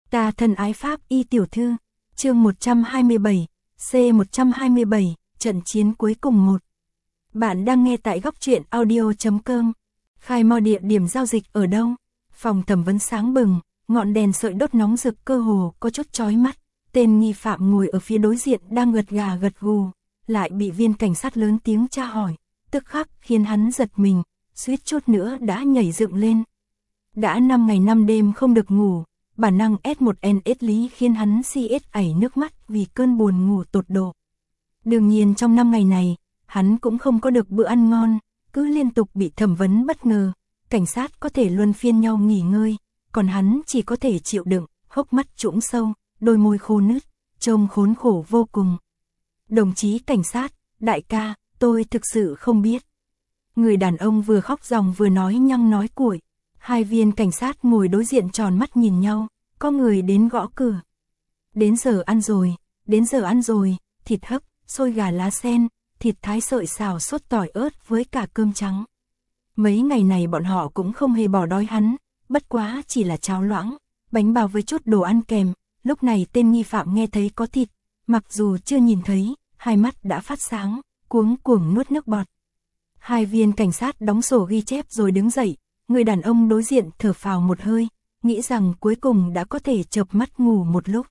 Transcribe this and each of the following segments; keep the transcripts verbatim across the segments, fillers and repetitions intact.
Ta thân ái Pháp y tiểu thư, chương một trăm hai mươi bảy, C một trăm hai mươi bảy, trận chiến cuối cùng một. Bạn đang nghe tại góc truyện audio chấm com. Khai mo địa điểm giao dịch ở đâu? Phòng thẩm vấn sáng bừng, ngọn đèn sợi đốt nóng rực cơ hồ có chút chói mắt. Tên nghi phạm ngồi ở phía đối diện đang gật gà gật gù, lại bị viên cảnh sát lớn tiếng tra hỏi, tức khắc khiến hắn giật mình, suýt chút nữa đã nhảy dựng lên. Đã năm ngày năm đêm không được ngủ, bản năng S một N S lý khiến hắn si ết ảy nước mắt vì cơn buồn ngủ tột độ. Đương nhiên trong năm ngày này, hắn cũng không có được bữa ăn ngon, cứ liên tục bị thẩm vấn bất ngờ, cảnh sát có thể luân phiên nhau nghỉ ngơi, còn hắn chỉ có thể chịu đựng, hốc mắt trũng sâu, đôi môi khô nứt, trông khốn khổ vô cùng. Đồng chí cảnh sát, đại ca, tôi thực sự không biết. Người đàn ông vừa khóc ròng vừa nói nhăng nói cuội. Hai viên cảnh sát ngồi đối diện tròn mắt nhìn nhau, có người đến gõ cửa. Đến giờ ăn rồi, đến giờ ăn rồi, thịt hấp, xôi gà lá sen, thịt thái sợi xào sốt tỏi ớt với cả cơm trắng. Mấy ngày này bọn họ cũng không hề bỏ đói hắn, bất quá chỉ là cháo loãng, bánh bao với chút đồ ăn kèm. Lúc này tên nghi phạm nghe thấy có thịt, mặc dù chưa nhìn thấy, hai mắt đã phát sáng, cuống cuồng nuốt nước bọt. Hai viên cảnh sát đóng sổ ghi chép rồi đứng dậy, người đàn ông đối diện thở phào một hơi, nghĩ rằng cuối cùng đã có thể chợp mắt ngủ một lúc.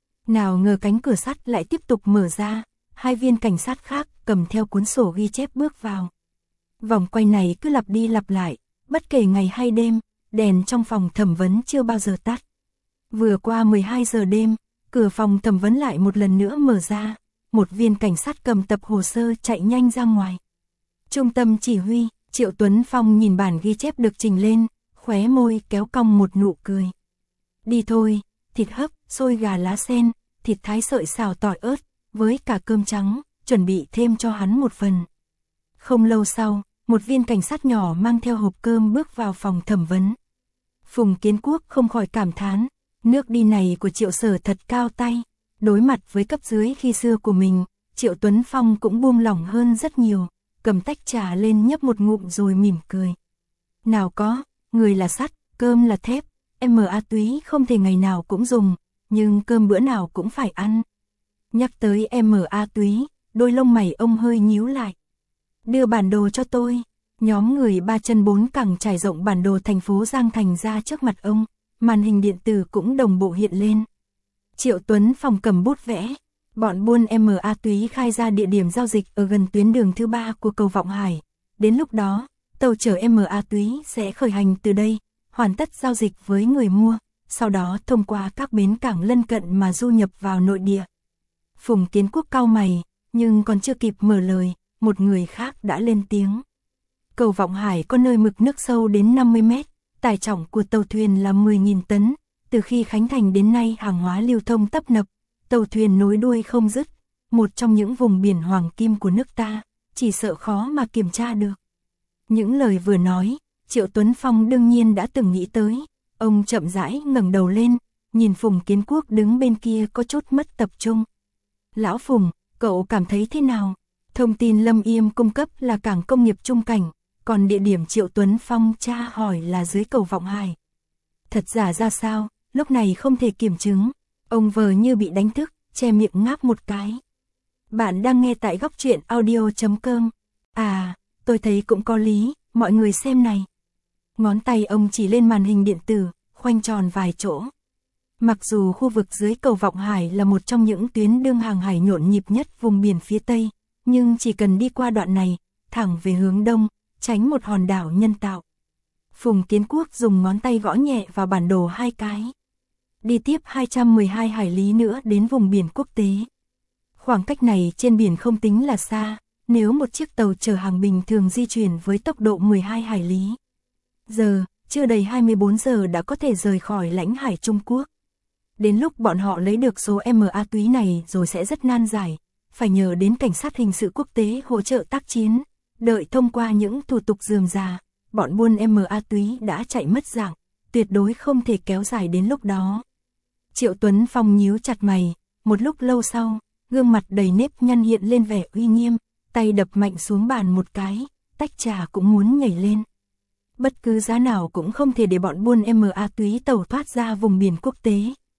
Nào ngờ cánh cửa sắt lại tiếp tục mở ra, hai viên cảnh sát khác cầm theo cuốn sổ ghi chép bước vào. Vòng quay này cứ lặp đi lặp lại, bất kể ngày hay đêm, đèn trong phòng thẩm vấn chưa bao giờ tắt. Vừa qua mười hai giờ đêm, cửa phòng thẩm vấn lại một lần nữa mở ra, một viên cảnh sát cầm tập hồ sơ chạy nhanh ra ngoài. Trung tâm chỉ huy, Triệu Tuấn Phong nhìn bản ghi chép được trình lên, khóe môi kéo cong một nụ cười. Đi thôi, thịt hấp, xôi gà lá sen, thịt thái sợi xào tỏi ớt, với cả cơm trắng, chuẩn bị thêm cho hắn một phần. Không lâu sau, một viên cảnh sát nhỏ mang theo hộp cơm bước vào phòng thẩm vấn. Phùng Kiến Quốc không khỏi cảm thán, nước đi này của Triệu Sở thật cao tay. Đối mặt với cấp dưới khi xưa của mình, Triệu Tuấn Phong cũng buông lỏng hơn rất nhiều, cầm tách trà lên nhấp một ngụm rồi mỉm cười. Nào có, người là sắt, cơm là thép, em a túy không thể ngày nào cũng dùng, nhưng cơm bữa nào cũng phải ăn. Nhắc tới em a túy, đôi lông mày ông hơi nhíu lại. Đưa bản đồ cho tôi. Nhóm người ba chân bốn cẳng trải rộng bản đồ thành phố Giang Thành ra trước mặt ông, màn hình điện tử cũng đồng bộ hiện lên. Triệu Tuấn Phong cầm bút vẽ, bọn buôn em a túy khai ra địa điểm giao dịch ở gần tuyến đường thứ ba của cầu Vọng Hải. Đến lúc đó, tàu chở em a túy sẽ khởi hành từ đây, hoàn tất giao dịch với người mua, sau đó thông qua các bến cảng lân cận mà du nhập vào nội địa. Phùng Kiến Quốc cau mày, nhưng còn chưa kịp mở lời, một người khác đã lên tiếng. Cầu Vọng Hải có nơi mực nước sâu đến năm mươi mét, tải trọng của tàu thuyền là mười nghìn tấn. Từ khi khánh thành đến nay hàng hóa lưu thông tấp nập, tàu thuyền nối đuôi không dứt, một trong những vùng biển hoàng kim của nước ta, chỉ sợ khó mà kiểm tra được. Những lời vừa nói, Triệu Tuấn Phong đương nhiên đã từng nghĩ tới, ông chậm rãi ngẩng đầu lên, nhìn Phùng Kiến Quốc đứng bên kia có chút mất tập trung. Lão Phùng, cậu cảm thấy thế nào? Thông tin Lâm Yêm cung cấp là cảng công nghiệp Trung Cảnh, còn địa điểm Triệu Tuấn Phong tra hỏi là dưới cầu Vọng Hải. Thật giả ra sao? Lúc này không thể kiểm chứng, ông vờ như bị đánh thức, che miệng ngáp một cái. Bạn đang nghe tại góc truyện audio chấm com. À, tôi thấy cũng có lý, mọi người xem này. Ngón tay ông chỉ lên màn hình điện tử, khoanh tròn vài chỗ. Mặc dù khu vực dưới cầu Vọng Hải là một trong những tuyến đường hàng hải nhộn nhịp nhất vùng biển phía Tây, nhưng chỉ cần đi qua đoạn này, thẳng về hướng đông, tránh một hòn đảo nhân tạo. Phùng Kiến Quốc dùng ngón tay gõ nhẹ vào bản đồ hai cái. Đi tiếp hai trăm mười hai hải lý nữa đến vùng biển quốc tế. Khoảng cách này trên biển không tính là xa, nếu một chiếc tàu chở hàng bình thường di chuyển với tốc độ mười hai hải lý. Giờ, chưa đầy hai mươi bốn giờ đã có thể rời khỏi lãnh hải Trung Quốc. Đến lúc bọn họ lấy được số em a túy này rồi sẽ rất nan giải, phải nhờ đến cảnh sát hình sự quốc tế hỗ trợ tác chiến, đợi thông qua những thủ tục rườm rà, bọn buôn em a túy đã chạy mất dạng, tuyệt đối không thể kéo dài đến lúc đó. Triệu Tuấn Phong nhíu chặt mày, một lúc lâu sau, gương mặt đầy nếp nhăn hiện lên vẻ uy nghiêm, tay đập mạnh xuống bàn một cái, tách trà cũng muốn nhảy lên. Bất cứ giá nào cũng không thể để bọn buôn em a túy tẩu thoát ra vùng biển quốc tế,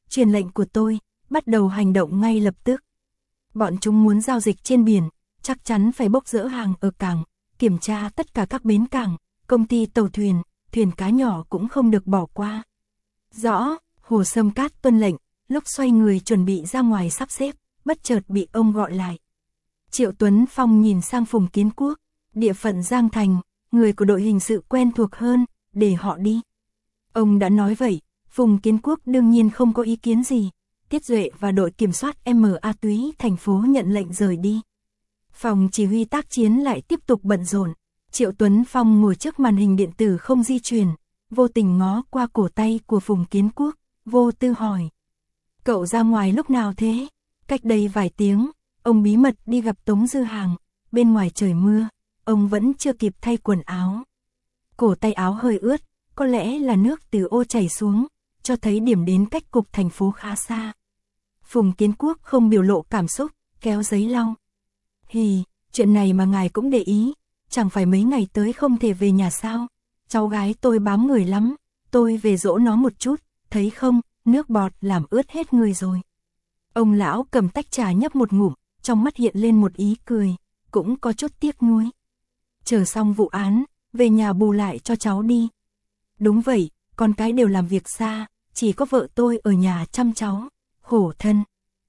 truyền lệnh của tôi, bắt đầu hành động ngay lập tức. Bọn chúng muốn giao dịch trên biển, chắc chắn phải bốc dỡ hàng ở cảng, kiểm tra tất cả các bến cảng, công ty tàu thuyền, thuyền cá nhỏ cũng không được bỏ qua. Rõ, Hồ Sâm Cát tuân lệnh, lúc xoay người chuẩn bị ra ngoài sắp xếp, bất chợt bị ông gọi lại. Triệu Tuấn Phong nhìn sang Phùng Kiến Quốc, địa phận Giang Thành, người của đội hình sự quen thuộc hơn, để họ đi. Ông đã nói vậy, Phùng Kiến Quốc đương nhiên không có ý kiến gì. Tiết Duệ và đội kiểm soát em a túy thành phố nhận lệnh rời đi. Phòng chỉ huy tác chiến lại tiếp tục bận rộn. Triệu Tuấn Phong ngồi trước màn hình điện tử không di chuyển, vô tình ngó qua cổ tay của Phùng Kiến Quốc, vô tư hỏi. Cậu ra ngoài lúc nào thế? Cách đây vài tiếng, ông bí mật đi gặp Tống Dư Hàng, bên ngoài trời mưa, ông vẫn chưa kịp thay quần áo. Cổ tay áo hơi ướt, có lẽ là nước từ ô chảy xuống, cho thấy điểm đến cách cục thành phố khá xa. Phùng Kiến Quốc không biểu lộ cảm xúc, kéo giấy lau. Hì, chuyện này mà ngài cũng để ý, chẳng phải mấy ngày tới không thể về nhà sao? Cháu gái tôi bám người lắm, tôi về dỗ nó một chút, thấy không, nước bọt làm ướt hết người rồi. Ông lão cầm tách trà nhấp một ngụm, trong mắt hiện lên một ý cười, cũng có chút tiếc nuối. Chờ xong vụ án, về nhà bù lại cho cháu đi. Đúng vậy, con cái đều làm việc xa, chỉ có vợ tôi ở nhà chăm cháu, khổ thân.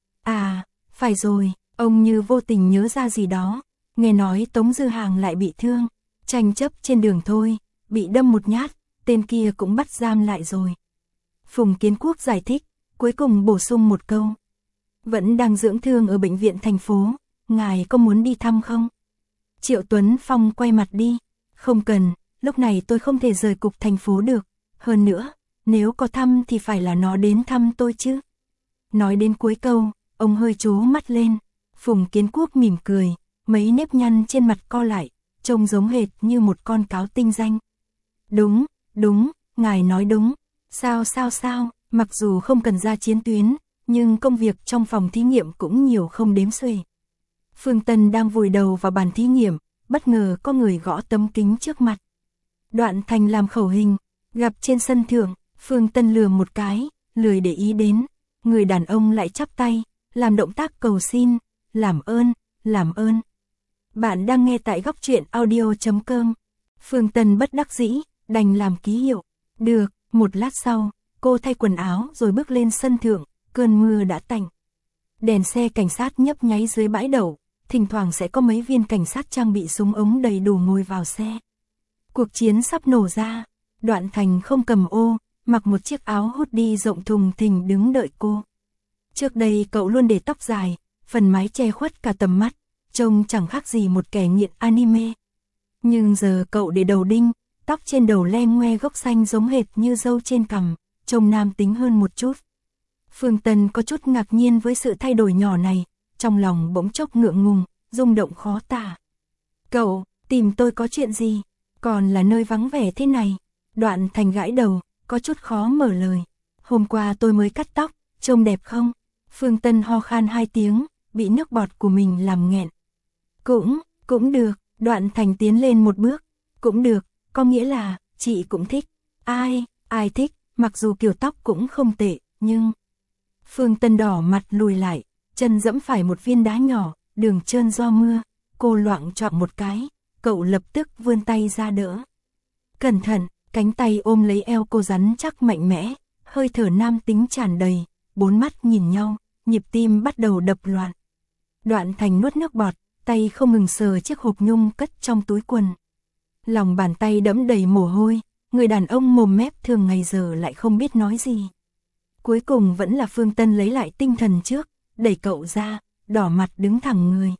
À, phải rồi, ông như vô tình nhớ ra gì đó, nghe nói Tống Dư Hàng lại bị thương, tranh chấp trên đường thôi, bị đâm một nhát, tên kia cũng bắt giam lại rồi. Phùng Kiến Quốc giải thích, cuối cùng bổ sung một câu. Vẫn đang dưỡng thương ở bệnh viện thành phố, ngài có muốn đi thăm không? Triệu Tuấn Phong quay mặt đi, không cần, lúc này tôi không thể rời cục thành phố được, hơn nữa, nếu có thăm thì phải là nó đến thăm tôi chứ. Nói đến cuối câu, ông hơi trố mắt lên, Phùng Kiến Quốc mỉm cười, mấy nếp nhăn trên mặt co lại, trông giống hệt như một con cáo tinh danh. Đúng, đúng, ngài nói đúng, sao sao sao, mặc dù không cần ra chiến tuyến, nhưng công việc trong phòng thí nghiệm cũng nhiều không đếm xuể. Phương Tân đang vùi đầu vào bàn thí nghiệm, bất ngờ có người gõ tấm kính trước mặt. Đoạn Thành làm khẩu hình, gặp trên sân thượng, Phương Tân lừa một cái, lười để ý đến, người đàn ông lại chắp tay, làm động tác cầu xin, làm ơn, làm ơn. Bạn đang nghe tại góc truyện audio chấm com. Phương Tân bất đắc dĩ, đành làm ký hiệu. Được, một lát sau, cô thay quần áo rồi bước lên sân thượng, cơn mưa đã tạnh. Đèn xe cảnh sát nhấp nháy dưới bãi đậu, thỉnh thoảng sẽ có mấy viên cảnh sát trang bị súng ống đầy đủ ngồi vào xe. Cuộc chiến sắp nổ ra, Đoạn Thành không cầm ô, mặc một chiếc áo hoodie rộng thùng thình đứng đợi cô. Trước đây cậu luôn để tóc dài, phần mái che khuất cả tầm mắt, trông chẳng khác gì một kẻ nghiện anime. Nhưng giờ cậu để đầu đinh, tóc trên đầu le ngoe gốc xanh giống hệt như râu trên cằm, trông nam tính hơn một chút. Phương Tân có chút ngạc nhiên với sự thay đổi nhỏ này, trong lòng bỗng chốc ngượng ngùng, rung động khó tả. Cậu, tìm tôi có chuyện gì? Còn là nơi vắng vẻ thế này. Đoạn Thành gãi đầu, có chút khó mở lời. Hôm qua tôi mới cắt tóc, trông đẹp không? Phương Tân ho khan hai tiếng, bị nước bọt của mình làm nghẹn. Cũng, cũng được, Đoạn Thành tiến lên một bước. Cũng được, có nghĩa là, chị cũng thích. Ai, ai thích, mặc dù kiểu tóc cũng không tệ, nhưng... Phương Tân đỏ mặt lùi lại, chân dẫm phải một viên đá nhỏ, đường trơn do mưa, cô loạng choạng một cái, cậu lập tức vươn tay ra đỡ. Cẩn thận, cánh tay ôm lấy eo cô rắn chắc mạnh mẽ, hơi thở nam tính tràn đầy, bốn mắt nhìn nhau, nhịp tim bắt đầu đập loạn. Đoạn Thành nuốt nước bọt, tay không ngừng sờ chiếc hộp nhung cất trong túi quần. Lòng bàn tay đẫm đầy mồ hôi, người đàn ông mồm mép thường ngày giờ lại không biết nói gì. Cuối cùng vẫn là Phương Tân lấy lại tinh thần trước, đẩy cậu ra, đỏ mặt đứng thẳng người.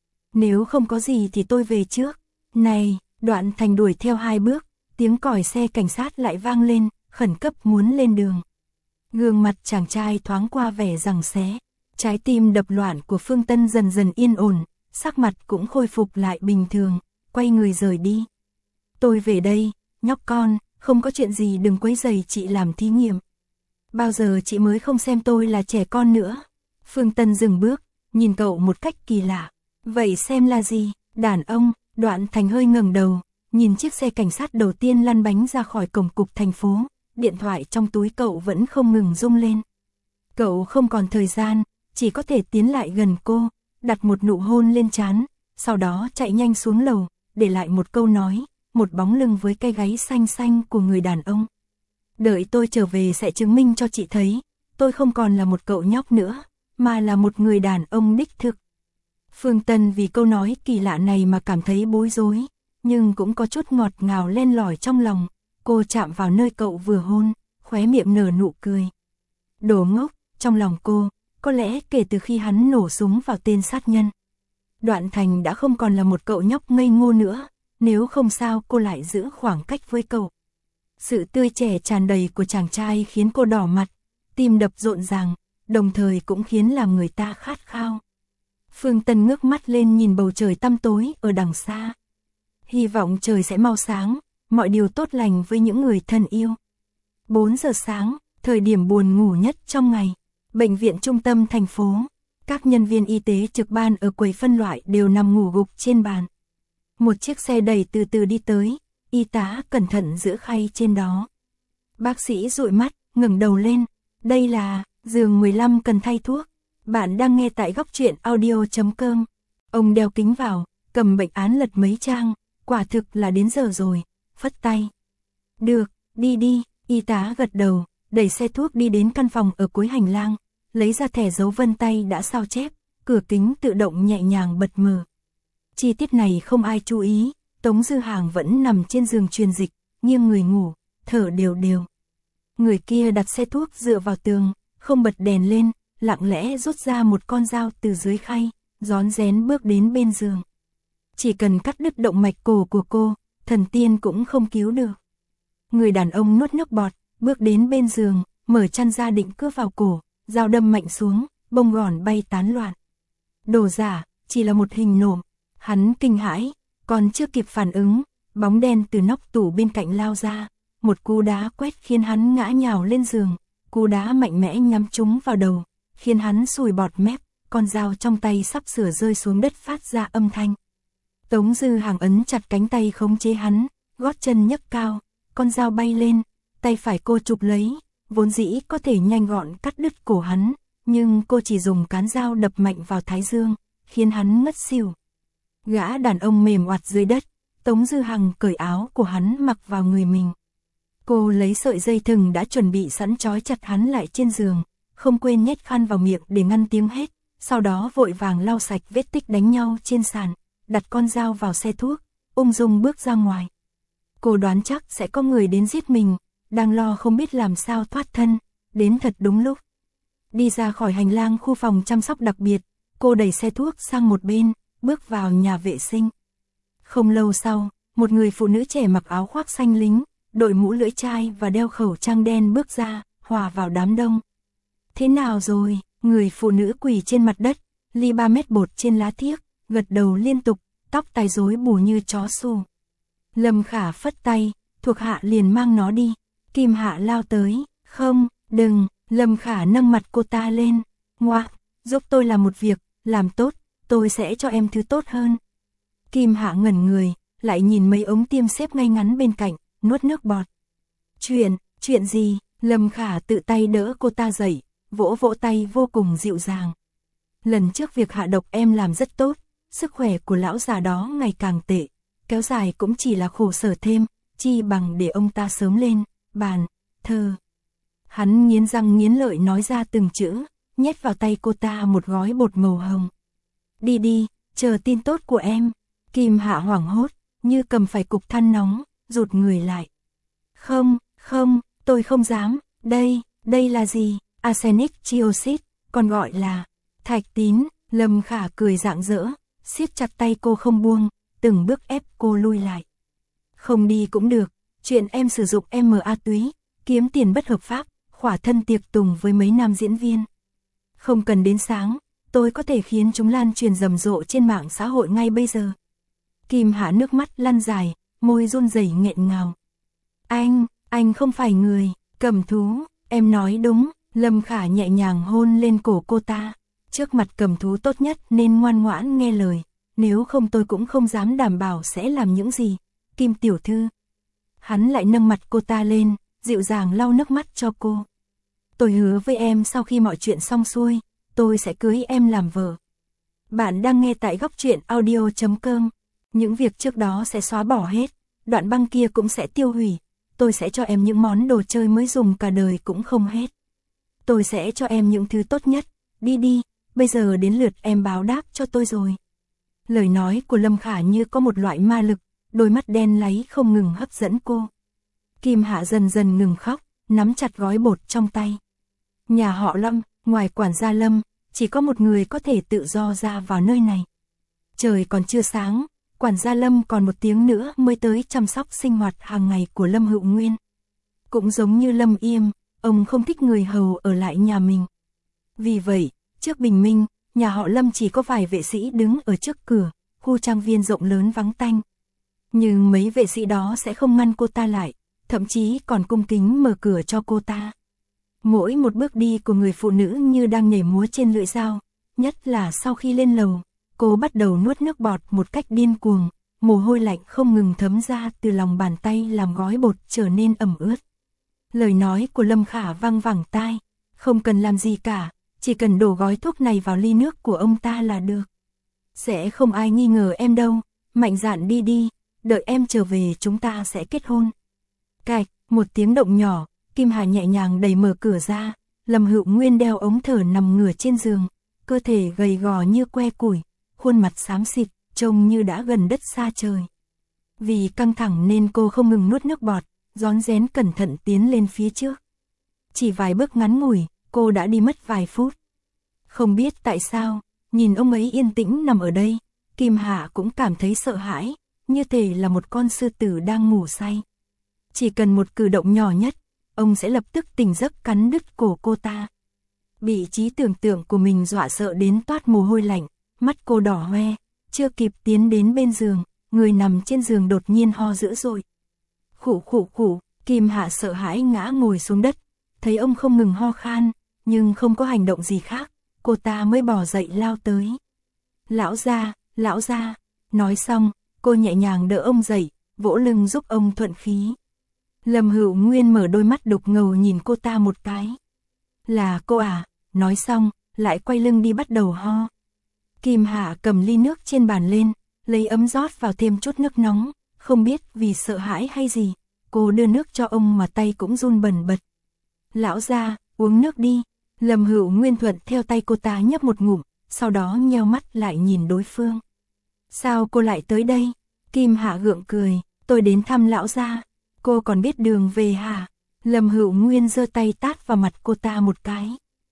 Nếu không có gì thì tôi về trước. Này, Đoạn Thành đuổi theo hai bước, tiếng còi xe cảnh sát lại vang lên, khẩn cấp muốn lên đường. Gương mặt chàng trai thoáng qua vẻ giằng xé, trái tim đập loạn của Phương Tân dần dần yên ổn, sắc mặt cũng khôi phục lại bình thường, quay người rời đi. Tôi về đây, nhóc con, không có chuyện gì đừng quấy rầy chị làm thí nghiệm. Bao giờ chị mới không xem tôi là trẻ con nữa. Phương Tân dừng bước, nhìn cậu một cách kỳ lạ. Vậy xem là gì? Đàn ông. Đoạn Thành hơi ngẩng đầu, nhìn chiếc xe cảnh sát đầu tiên lăn bánh ra khỏi cổng cục thành phố, điện thoại trong túi cậu vẫn không ngừng rung lên. Cậu không còn thời gian, chỉ có thể tiến lại gần cô, đặt một nụ hôn lên trán, sau đó chạy nhanh xuống lầu, để lại một câu nói, một bóng lưng với cái gáy xanh xanh của người đàn ông. Đợi tôi trở về sẽ chứng minh cho chị thấy, tôi không còn là một cậu nhóc nữa, mà là một người đàn ông đích thực. Phương Tân vì câu nói kỳ lạ này mà cảm thấy bối rối, nhưng cũng có chút ngọt ngào len lỏi trong lòng. Cô chạm vào nơi cậu vừa hôn, khóe miệng nở nụ cười. Đồ ngốc, trong lòng cô, có lẽ kể từ khi hắn nổ súng vào tên sát nhân, Đoạn Thành đã không còn là một cậu nhóc ngây ngô nữa, nếu không sao cô lại giữ khoảng cách với cậu. Sự tươi trẻ tràn đầy của chàng trai khiến cô đỏ mặt, tim đập rộn ràng, đồng thời cũng khiến làm người ta khát khao. Phương Tân ngước mắt lên nhìn bầu trời tăm tối ở đằng xa. Hy vọng trời sẽ mau sáng, mọi điều tốt lành với những người thân yêu. bốn giờ sáng, thời điểm buồn ngủ nhất trong ngày. Bệnh viện trung tâm thành phố, các nhân viên y tế trực ban ở quầy phân loại đều nằm ngủ gục trên bàn. Một chiếc xe đẩy từ từ đi tới, y tá cẩn thận giữ khay trên đó. Bác sĩ dụi mắt, ngẩng đầu lên, đây là giường mười lăm cần thay thuốc. Bạn đang nghe tại góc truyện audio chấm com. Ông đeo kính vào, cầm bệnh án lật mấy trang, quả thực là đến giờ rồi, phất tay. Được, đi đi, y tá gật đầu, đẩy xe thuốc đi đến căn phòng ở cuối hành lang, lấy ra thẻ dấu vân tay đã sao chép, cửa kính tự động nhẹ nhàng bật mở. Chi tiết này không ai chú ý, Tống Dư Hàng vẫn nằm trên giường truyền dịch, nghiêng người ngủ, thở đều đều. Người kia đặt xe thuốc dựa vào tường, không bật đèn lên, lặng lẽ rút ra một con dao từ dưới khay, rón rén bước đến bên giường. Chỉ cần cắt đứt động mạch cổ của cô, thần tiên cũng không cứu được. Người đàn ông nuốt nước bọt, bước đến bên giường, mở chăn ra định cướp vào cổ, dao đâm mạnh xuống, bông gòn bay tán loạn. Đồ giả, chỉ là một hình nộm. Hắn kinh hãi, còn chưa kịp phản ứng, bóng đen từ nóc tủ bên cạnh lao ra, một cú đá quét khiến hắn ngã nhào lên giường, cú đá mạnh mẽ nhắm trúng vào đầu, khiến hắn sùi bọt mép, con dao trong tay sắp sửa rơi xuống đất phát ra âm thanh. Tống Dư Hàng ấn chặt cánh tay khống chế hắn, gót chân nhấc cao, con dao bay lên, tay phải cô chụp lấy, vốn dĩ có thể nhanh gọn cắt đứt cổ hắn, nhưng cô chỉ dùng cán dao đập mạnh vào thái dương, khiến hắn ngất xỉu. Gã đàn ông mềm oặt dưới đất, Tống Dư Hằng cởi áo của hắn mặc vào người mình. Cô lấy sợi dây thừng đã chuẩn bị sẵn trói chặt hắn lại trên giường, không quên nhét khăn vào miệng để ngăn tiếng hét, sau đó vội vàng lau sạch vết tích đánh nhau trên sàn, đặt con dao vào xe thuốc, ung dung bước ra ngoài. Cô đoán chắc sẽ có người đến giết mình, đang lo không biết làm sao thoát thân, đến thật đúng lúc. Đi ra khỏi hành lang khu phòng chăm sóc đặc biệt, cô đẩy xe thuốc sang một bên, bước vào nhà vệ sinh. Không lâu sau, một người phụ nữ trẻ mặc áo khoác xanh lính, đội mũ lưỡi chai và đeo khẩu trang đen bước ra, hòa vào đám đông. Thế nào rồi? Người phụ nữ quỳ trên mặt đất, ly ba mét bột trên lá thiếc, gật đầu liên tục, tóc tai rối bù như chó xù. Lâm Khả phất tay, thuộc hạ liền mang nó đi. Kim Hạ lao tới, không, đừng, Lâm Khả nâng mặt cô ta lên, ngoạ, giúp tôi làm một việc, làm tốt, tôi sẽ cho em thứ tốt hơn. Kim Hạ ngẩn người, lại nhìn mấy ống tiêm xếp ngay ngắn bên cạnh, nuốt nước bọt. Chuyện, chuyện gì? Lâm Khả tự tay đỡ cô ta dậy, vỗ vỗ tay vô cùng dịu dàng. Lần trước việc hạ độc em làm rất tốt, sức khỏe của lão già đó ngày càng tệ, kéo dài cũng chỉ là khổ sở thêm, chi bằng để ông ta sớm lên, bàn, thờ. Hắn nghiến răng nghiến lợi nói ra từng chữ, nhét vào tay cô ta một gói bột màu hồng. Đi đi, chờ tin tốt của em. Kim Hạ hoảng hốt, như cầm phải cục than nóng, rụt người lại. Không, không, tôi không dám, đây, đây là gì? Arsenic trioxide, còn gọi là thạch tín. Lâm Khả cười rạng rỡ, siết chặt tay cô không buông, từng bước ép cô lui lại. Không đi cũng được, chuyện em sử dụng em a túy, kiếm tiền bất hợp pháp, khỏa thân tiệc tùng với mấy nam diễn viên. Không cần đến sáng, tôi có thể khiến chúng lan truyền rầm rộ trên mạng xã hội ngay bây giờ. Kim Hạ nước mắt lăn dài, môi run rẩy nghẹn ngào. Anh, anh không phải người, cầm thú, em nói đúng. Lâm Khả nhẹ nhàng hôn lên cổ cô ta. Trước mặt cầm thú tốt nhất nên ngoan ngoãn nghe lời, nếu không tôi cũng không dám đảm bảo sẽ làm những gì. Kim tiểu thư. Hắn lại nâng mặt cô ta lên, dịu dàng lau nước mắt cho cô. Tôi hứa với em sau khi mọi chuyện xong xuôi, tôi sẽ cưới em làm vợ. Bạn đang nghe tại góc truyện audio chấm com. Những việc trước đó sẽ xóa bỏ hết, đoạn băng kia cũng sẽ tiêu hủy. Tôi sẽ cho em những món đồ chơi mới dùng cả đời cũng không hết. Tôi sẽ cho em những thứ tốt nhất, đi đi, bây giờ đến lượt em báo đáp cho tôi rồi. Lời nói của Lâm Khả như có một loại ma lực, đôi mắt đen láy không ngừng hấp dẫn cô. Kim Hạ dần dần ngừng khóc, nắm chặt gói bột trong tay. Nhà họ Lâm, ngoài quản gia Lâm, chỉ có một người có thể tự do ra vào nơi này. Trời còn chưa sáng, quản gia Lâm còn một tiếng nữa mới tới chăm sóc sinh hoạt hàng ngày của Lâm Hữu Nguyên. Cũng giống như Lâm Yêm, ông không thích người hầu ở lại nhà mình. Vì vậy, trước bình minh, nhà họ Lâm chỉ có vài vệ sĩ đứng ở trước cửa, khu trang viên rộng lớn vắng tanh. Nhưng mấy vệ sĩ đó sẽ không ngăn cô ta lại, thậm chí còn cung kính mở cửa cho cô ta. Mỗi một bước đi của người phụ nữ như đang nhảy múa trên lưỡi dao, nhất là sau khi lên lầu, cô bắt đầu nuốt nước bọt một cách điên cuồng, mồ hôi lạnh không ngừng thấm ra từ lòng bàn tay làm gói bột trở nên ẩm ướt. Lời nói của Lâm Khả vang vẳng tai, không cần làm gì cả, chỉ cần đổ gói thuốc này vào ly nước của ông ta là được. Sẽ không ai nghi ngờ em đâu, mạnh dạn đi đi, đợi em trở về chúng ta sẽ kết hôn. Cạch, một tiếng động nhỏ, Kim Hà nhẹ nhàng đẩy mở cửa ra, Lâm Hữu Nguyên đeo ống thở nằm ngửa trên giường, cơ thể gầy gò như que củi, khuôn mặt xám xịt, trông như đã gần đất xa trời. Vì căng thẳng nên cô không ngừng nuốt nước bọt, rón rén cẩn thận tiến lên phía trước. Chỉ vài bước ngắn ngủi, cô đã đi mất vài phút. Không biết tại sao, nhìn ông ấy yên tĩnh nằm ở đây, Kim Hạ cũng cảm thấy sợ hãi, như thể là một con sư tử đang ngủ say. Chỉ cần một cử động nhỏ nhất, ông sẽ lập tức tỉnh giấc cắn đứt cổ cô ta. Bị trí tưởng tượng của mình dọa sợ đến toát mồ hôi lạnh, mắt cô đỏ hoe, chưa kịp tiến đến bên giường, người nằm trên giường đột nhiên ho dữ dội. Khụ khụ khụ, Kim Hạ sợ hãi ngã ngồi xuống đất, thấy ông không ngừng ho khan, nhưng không có hành động gì khác, cô ta mới bò dậy lao tới. Lão gia, lão gia, nói xong, cô nhẹ nhàng đỡ ông dậy, vỗ lưng giúp ông thuận khí. Lâm Hữu Nguyên mở đôi mắt đục ngầu nhìn cô ta một cái. Là cô à, nói xong, lại quay lưng đi bắt đầu ho. Kim Hạ cầm ly nước trên bàn lên, lấy ấm rót vào thêm chút nước nóng, không biết vì sợ hãi hay gì, cô đưa nước cho ông mà tay cũng run bần bật. Lão gia, uống nước đi. Lâm Hữu Nguyên thuận theo tay cô ta nhấp một ngụm, sau đó nheo mắt lại nhìn đối phương. Sao cô lại tới đây? Kim Hạ gượng cười, tôi đến thăm lão gia. Cô còn biết đường về hả? Lâm Hữu Nguyên giơ tay tát vào mặt cô ta một cái.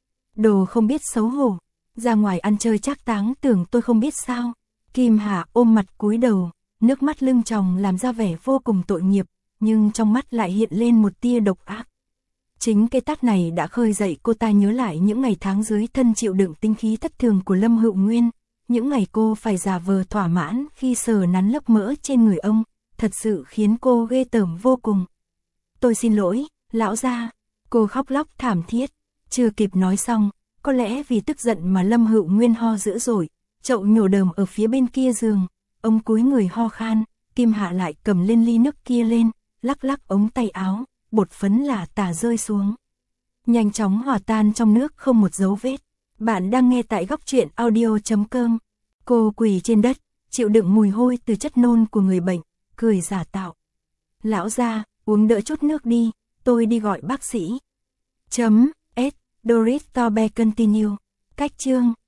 Đồ không biết xấu hổ, ra ngoài ăn chơi trác táng tưởng tôi không biết sao. Kim Hạ ôm mặt cúi đầu, nước mắt lưng tròng làm ra vẻ vô cùng tội nghiệp, nhưng trong mắt lại hiện lên một tia độc ác. Chính cái tát này đã khơi dậy cô ta nhớ lại những ngày tháng dưới thân chịu đựng tinh khí thất thường của Lâm Hữu Nguyên, những ngày cô phải giả vờ thỏa mãn khi sờ nắn lớp mỡ trên người ông, thật sự khiến cô ghê tởm vô cùng. Tôi xin lỗi, lão gia, cô khóc lóc thảm thiết, chưa kịp nói xong, có lẽ vì tức giận mà Lâm Hữu Nguyên ho dữ dội, chậu nhổ đờm ở phía bên kia giường, ông cúi người ho khan, Kim Hạ lại cầm lên ly nước kia lên, lắc lắc ống tay áo, bột phấn lả tả rơi xuống. Nhanh chóng hòa tan trong nước không một dấu vết. Bạn đang nghe tại góc truyện audio chấm com. Cô quỳ trên đất, chịu đựng mùi hôi từ chất nôn của người bệnh, cười giả tạo. Lão gia, uống đỡ chút nước đi, tôi đi gọi bác sĩ. Chấm, S, Doris Tobe Continue. Cách chương.